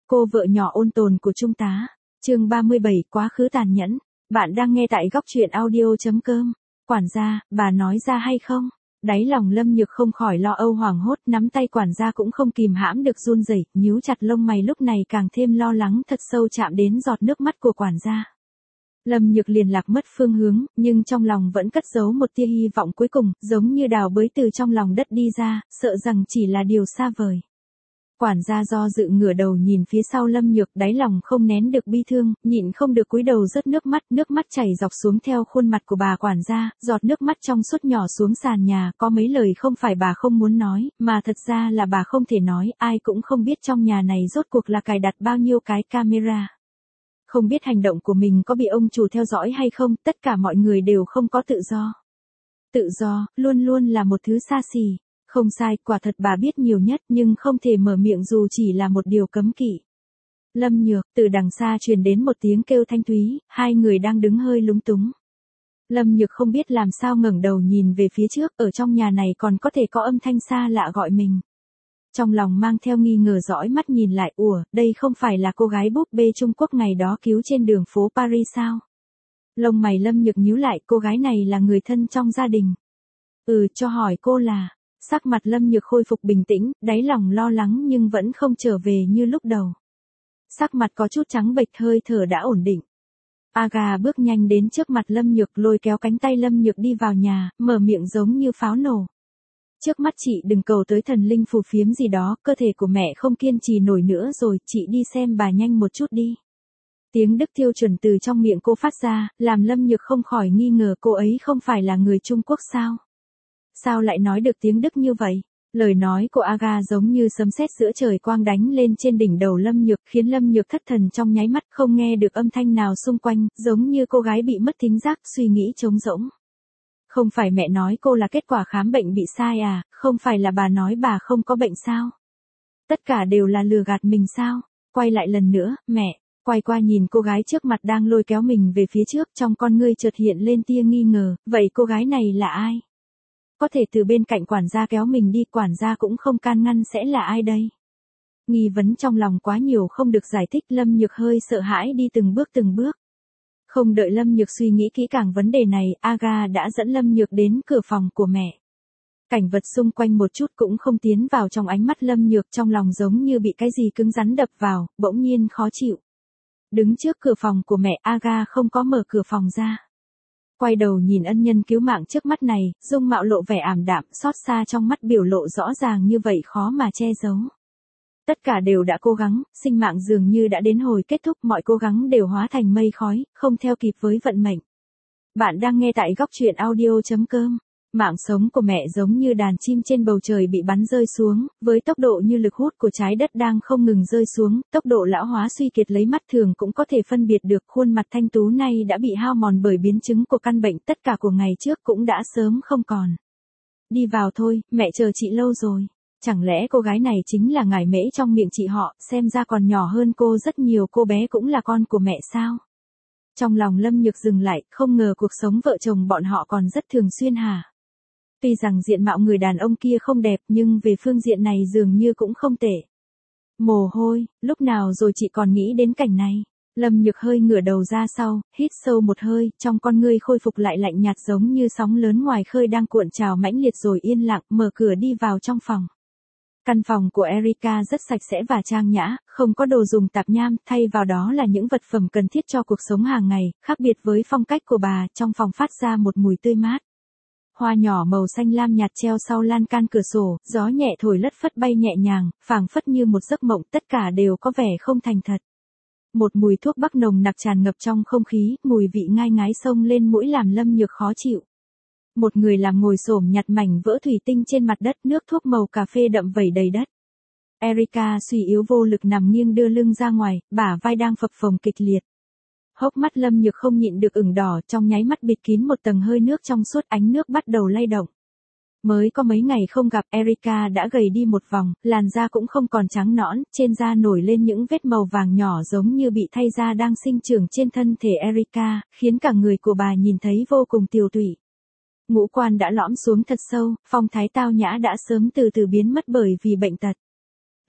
cô vợ nhỏ ôn tồn của Trung tá. Chương 37, quá khứ tàn nhẫn. Bạn đang nghe tại góc truyện audio.com. Quản gia, bà nói ra hay không? Đáy lòng Lâm Nhược không khỏi lo âu hoảng hốt, nắm tay quản gia cũng không kìm hãm được run rẩy, nhíu chặt lông mày lúc này càng thêm lo lắng thật sâu chạm đến giọt nước mắt của quản gia. Lâm Nhược liền lạc mất phương hướng, nhưng trong lòng vẫn cất giấu một tia hy vọng cuối cùng, giống như đào bới từ trong lòng đất đi ra, sợ rằng chỉ là điều xa vời. Quản gia do dự ngửa đầu nhìn phía sau Lâm Nhược, đáy lòng không nén được bi thương, nhịn không được cúi đầu rớt nước mắt chảy dọc xuống theo khuôn mặt của bà quản gia, giọt nước mắt trong suốt nhỏ xuống sàn nhà, có mấy lời không phải bà không muốn nói, mà thật ra là bà không thể nói, ai cũng không biết trong nhà này rốt cuộc là cài đặt bao nhiêu cái camera. Không biết hành động của mình có bị ông chủ theo dõi hay không, tất cả mọi người đều không có tự do. Tự do, luôn luôn là một thứ xa xỉ. Không sai, quả thật bà biết nhiều nhất nhưng không thể mở miệng dù chỉ là một điều cấm kỵ. Lâm Nhược, từ đằng xa truyền đến một tiếng kêu thanh thúy, hai người đang đứng hơi lúng túng. Lâm Nhược không biết làm sao ngẩng đầu nhìn về phía trước, ở trong nhà này còn có thể có âm thanh xa lạ gọi mình. Trong lòng mang theo nghi ngờ dõi mắt nhìn lại, đây không phải là cô gái búp bê Trung Quốc ngày đó cứu trên đường phố Paris sao? Lông mày Lâm Nhược nhíu lại, cô gái này là người thân trong gia đình. Cho hỏi cô là... Sắc mặt Lâm Nhược khôi phục bình tĩnh, đáy lòng lo lắng nhưng vẫn không trở về như lúc đầu. Sắc mặt có chút trắng bệch, hơi thở đã ổn định. Aga bước nhanh đến trước mặt Lâm Nhược, lôi kéo cánh tay Lâm Nhược đi vào nhà, mở miệng giống như pháo nổ. Trước mắt chị đừng cầu tới thần linh phù phiếm gì đó, cơ thể của mẹ không kiên trì nổi nữa rồi, chị đi xem bà nhanh một chút đi. Tiếng Đức tiêu chuẩn từ trong miệng cô phát ra, làm Lâm Nhược không khỏi nghi ngờ cô ấy không phải là người Trung Quốc sao? Sao lại nói được tiếng Đức như vậy? Lời nói của Aga giống như sấm sét giữa trời quang đánh lên trên đỉnh đầu Lâm Nhược, khiến Lâm Nhược thất thần trong nháy mắt, không nghe được âm thanh nào xung quanh, giống như cô gái bị mất thính giác, suy nghĩ trống rỗng. Không phải mẹ nói cô là kết quả khám bệnh bị sai à, không phải là bà nói bà không có bệnh sao? Tất cả đều là lừa gạt mình sao? Quay lại lần nữa, mẹ. Quay qua nhìn cô gái trước mặt đang lôi kéo mình về phía trước, trong con ngươi chợt hiện lên tia nghi ngờ, vậy cô gái này là ai? Có thể từ bên cạnh quản gia kéo mình đi, quản gia cũng không can ngăn, sẽ là ai đây? Nghi vấn trong lòng quá nhiều không được giải thích, Lâm Nhược hơi sợ hãi đi từng bước. Không đợi Lâm Nhược suy nghĩ kỹ càng vấn đề này, Aga đã dẫn Lâm Nhược đến cửa phòng của mẹ. Cảnh vật xung quanh một chút cũng không tiến vào trong ánh mắt Lâm Nhược, trong lòng giống như bị cái gì cứng rắn đập vào, bỗng nhiên khó chịu. Đứng trước cửa phòng của mẹ, Aga không có mở cửa phòng ra. Quay đầu nhìn ân nhân cứu mạng trước mắt này, dung mạo lộ vẻ ảm đạm, xót xa trong mắt biểu lộ rõ ràng như vậy khó mà che giấu. Tất cả đều đã cố gắng, sinh mạng dường như đã đến hồi kết thúc, mọi cố gắng đều hóa thành mây khói, không theo kịp với vận mệnh. Bạn đang nghe tại góc truyện audio.com. Mạng sống của mẹ giống như đàn chim trên bầu trời bị bắn rơi xuống, với tốc độ như lực hút của trái đất đang không ngừng rơi xuống, tốc độ lão hóa suy kiệt lấy mắt thường cũng có thể phân biệt được, khuôn mặt thanh tú này đã bị hao mòn bởi biến chứng của căn bệnh, tất cả của ngày trước cũng đã sớm không còn. Đi vào thôi, mẹ chờ chị lâu rồi. Chẳng lẽ cô gái này chính là ngải mễ trong miệng chị họ, xem ra còn nhỏ hơn cô rất nhiều, cô bé cũng là con của mẹ sao? Trong lòng Lâm Nhược dừng lại, không ngờ cuộc sống vợ chồng bọn họ còn rất thường xuyên hả? Tuy rằng diện mạo người đàn ông kia không đẹp nhưng về phương diện này dường như cũng không tệ. Mồ hôi, lúc nào rồi chị còn nghĩ đến cảnh này? Lâm Nhược hơi ngửa đầu ra sau, hít sâu một hơi, trong con ngươi khôi phục lại lạnh nhạt giống như sóng lớn ngoài khơi đang cuộn trào mãnh liệt rồi yên lặng, mở cửa đi vào trong phòng. Căn phòng của Erica rất sạch sẽ và trang nhã, không có đồ dùng tạp nham, thay vào đó là những vật phẩm cần thiết cho cuộc sống hàng ngày, khác biệt với phong cách của bà, trong phòng phát ra một mùi tươi mát. Hoa nhỏ màu xanh lam nhạt treo sau lan can cửa sổ, gió nhẹ thổi lất phất bay nhẹ nhàng, phảng phất như một giấc mộng, tất cả đều có vẻ không thành thật. Một mùi thuốc bắc nồng nặc tràn ngập trong không khí, mùi vị ngai ngái xông lên mũi làm Lâm Nhược khó chịu. Một người làm ngồi xổm nhặt mảnh vỡ thủy tinh trên mặt đất, nước thuốc màu cà phê đậm vẩy đầy đất. Erica suy yếu vô lực nằm nghiêng đưa lưng ra ngoài, bả vai đang phập phồng kịch liệt. Hốc mắt Lâm Nhược không nhịn được ửng đỏ, trong nháy mắt bịt kín một tầng hơi nước trong suốt, ánh nước bắt đầu lay động. Mới có mấy ngày không gặp, Erica đã gầy đi một vòng, làn da cũng không còn trắng nõn, trên da nổi lên những vết màu vàng nhỏ giống như bị thay da đang sinh trưởng trên thân thể Erica, khiến cả người của bà nhìn thấy vô cùng tiều tụy. Ngũ quan đã lõm xuống thật sâu, phong thái tao nhã đã sớm từ từ biến mất bởi vì bệnh tật.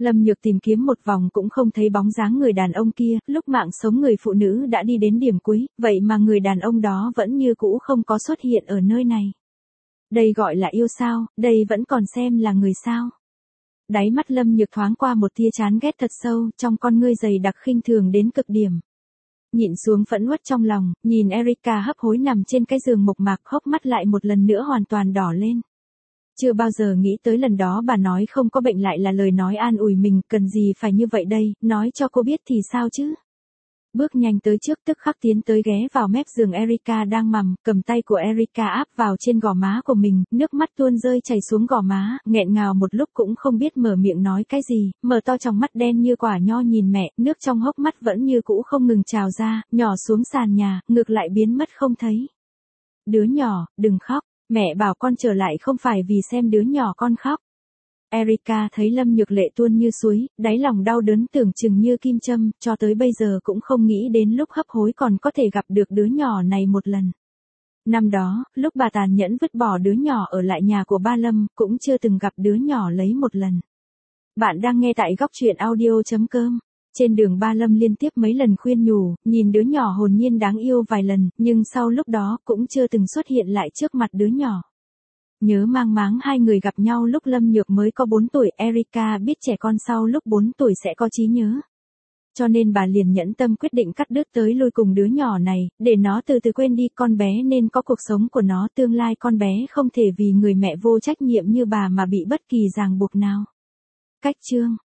Lâm Nhược tìm kiếm một vòng cũng không thấy bóng dáng người đàn ông kia, lúc mạng sống người phụ nữ đã đi đến điểm cuối, vậy mà người đàn ông đó vẫn như cũ không có xuất hiện ở nơi này. Đây gọi là yêu sao, đây vẫn còn xem là người sao. Đáy mắt Lâm Nhược thoáng qua một tia chán ghét thật sâu, trong con ngươi dày đặc khinh thường đến cực điểm. Nhịn xuống phẫn uất trong lòng, nhìn Erika hấp hối nằm trên cái giường mộc mạc, hốc mắt lại một lần nữa hoàn toàn đỏ lên. Chưa bao giờ nghĩ tới lần đó bà nói không có bệnh lại là lời nói an ủi mình, cần gì phải như vậy đây, nói cho cô biết thì sao chứ. Bước nhanh tới trước tức khắc tiến tới ghé vào mép giường Erika đang nằm, cầm tay của Erika áp vào trên gò má của mình, nước mắt tuôn rơi chảy xuống gò má, nghẹn ngào một lúc cũng không biết mở miệng nói cái gì, mở to trong mắt đen như quả nho nhìn mẹ, nước trong hốc mắt vẫn như cũ không ngừng trào ra, nhỏ xuống sàn nhà, ngược lại biến mất không thấy. Đứa nhỏ, đừng khóc, mẹ bảo con trở lại không phải vì xem đứa nhỏ con khóc. Erika thấy Lâm Nhược lệ tuôn như suối, đáy lòng đau đớn tưởng chừng như kim châm, cho tới bây giờ cũng không nghĩ đến lúc hấp hối còn có thể gặp được đứa nhỏ này một lần. Năm đó, lúc bà tàn nhẫn vứt bỏ đứa nhỏ ở lại nhà của ba Lâm, cũng chưa từng gặp đứa nhỏ lấy một lần. Bạn đang nghe tại góc truyện audio.com. Trên đường ba Lâm liên tiếp mấy lần khuyên nhủ, nhìn đứa nhỏ hồn nhiên đáng yêu vài lần, nhưng sau lúc đó cũng chưa từng xuất hiện lại trước mặt đứa nhỏ. Nhớ mang máng hai người gặp nhau lúc Lâm Nhược mới có 4 tuổi, Erika biết trẻ con sau lúc 4 tuổi sẽ có trí nhớ. Cho nên bà liền nhẫn tâm quyết định cắt đứt tới lui cùng đứa nhỏ này, để nó từ từ quên đi con bé nên có cuộc sống của nó, tương lai con bé không thể vì người mẹ vô trách nhiệm như bà mà bị bất kỳ ràng buộc nào. Cách chương